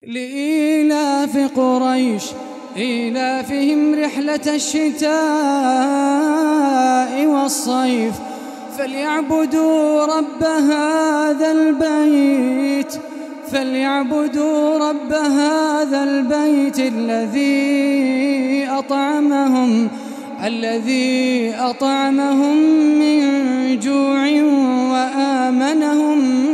لإيلاف قريش إيلافهم رحلة الشتاء والصيف فليعبدوا رب هذا البيت الذي أطعمهم من جوع وآمنهم